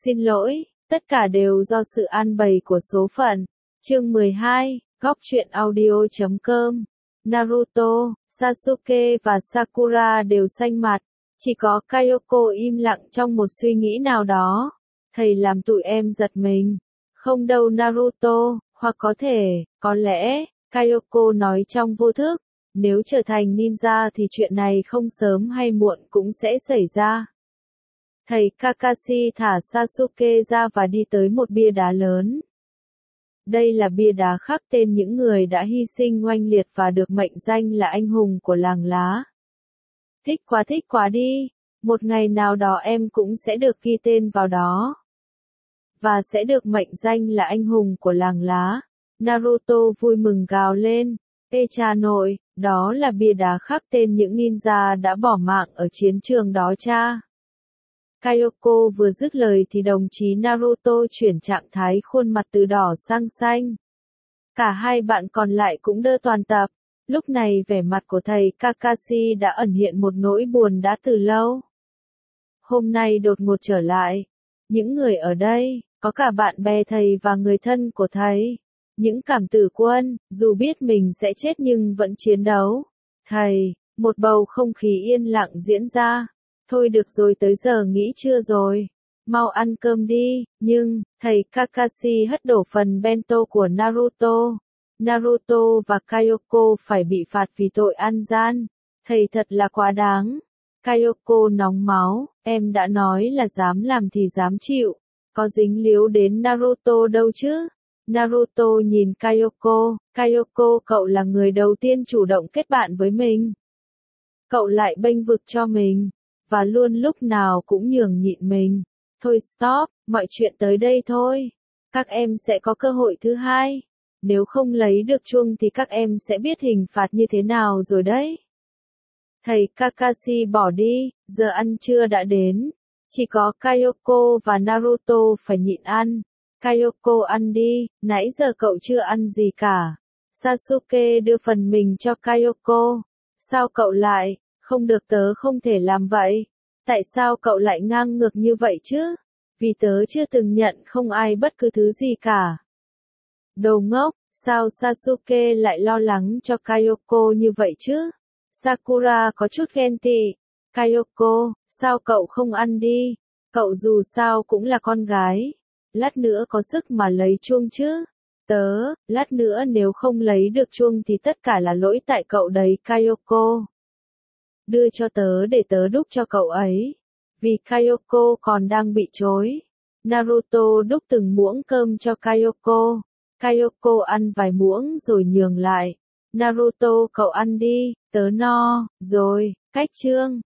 Xin lỗi, tất cả đều do sự an bày của số phận. Chương 12, Góc truyện audio.com. Naruto, Sasuke và Sakura đều xanh mặt, chỉ có Kayoko im lặng trong một suy nghĩ nào đó. Thầy làm tụi em giật mình. Không đâu Naruto, hoặc có lẽ, Kayoko nói trong vô thức, nếu trở thành ninja thì chuyện này không sớm hay muộn cũng sẽ xảy ra. Thầy Kakashi thả Sasuke ra và đi tới một bia đá lớn. Đây là bia đá khắc tên những người đã hy sinh oanh liệt và được mệnh danh là anh hùng của làng lá. Thích quá đi, một ngày nào đó em cũng sẽ được ghi tên vào đó. Và sẽ được mệnh danh là anh hùng của làng lá. Naruto vui mừng gào lên, ê cha nội, đó là bia đá khắc tên những ninja đã bỏ mạng ở chiến trường đó cha. Kayoko vừa dứt lời thì đồng chí Naruto chuyển trạng thái khuôn mặt từ đỏ sang xanh. Cả hai bạn còn lại cũng đơ toàn tập. Lúc này vẻ mặt của thầy Kakashi đã ẩn hiện một nỗi buồn đã từ lâu. Hôm nay đột ngột trở lại. Những người ở đây, có cả bạn bè thầy và người thân của thầy. Những cảm tử quân, dù biết mình sẽ chết nhưng vẫn chiến đấu. Thầy, một bầu không khí yên lặng diễn ra. Thôi được rồi, tới giờ nghỉ trưa rồi. Mau ăn cơm đi, nhưng, thầy Kakashi hất đổ phần bento của Naruto. Naruto và Kayoko phải bị phạt vì tội ăn gian. Thầy thật là quá đáng. Kayoko nóng máu, em đã nói là dám làm thì dám chịu. Có dính líu đến Naruto đâu chứ? Naruto nhìn Kayoko, Kayoko cậu là người đầu tiên chủ động kết bạn với mình. Cậu lại bênh vực cho mình. Và luôn lúc nào cũng nhường nhịn mình. Thôi stop, mọi chuyện tới đây thôi. Các em sẽ có cơ hội thứ hai. Nếu không lấy được chuông thì các em sẽ biết hình phạt như thế nào rồi đấy. Thầy Kakashi bỏ đi, giờ ăn trưa đã đến. Chỉ có Kayoko và Naruto phải nhịn ăn. Kayoko ăn đi, nãy giờ cậu chưa ăn gì cả. Sasuke đưa phần mình cho Kayoko. Sao cậu lại? Không được, tớ không thể làm vậy. Tại sao cậu lại ngang ngược như vậy chứ? Vì tớ chưa từng nhận không ai bất cứ thứ gì cả. Đồ ngốc, sao Sasuke lại lo lắng cho Kayoko như vậy chứ? Sakura có chút ghen tị. Kayoko, sao cậu không ăn đi? Cậu dù sao cũng là con gái. Lát nữa có sức mà lấy chuông chứ? Lát nữa nếu không lấy được chuông thì tất cả là lỗi tại cậu đấy Kayoko. Đưa cho tớ để tớ đúc cho cậu ấy. Vì Kayoko còn đang bị chối. Naruto đúc từng muỗng cơm cho Kayoko. Kayoko ăn vài muỗng rồi nhường lại. Naruto cậu ăn đi, tớ no, rồi, cách chương.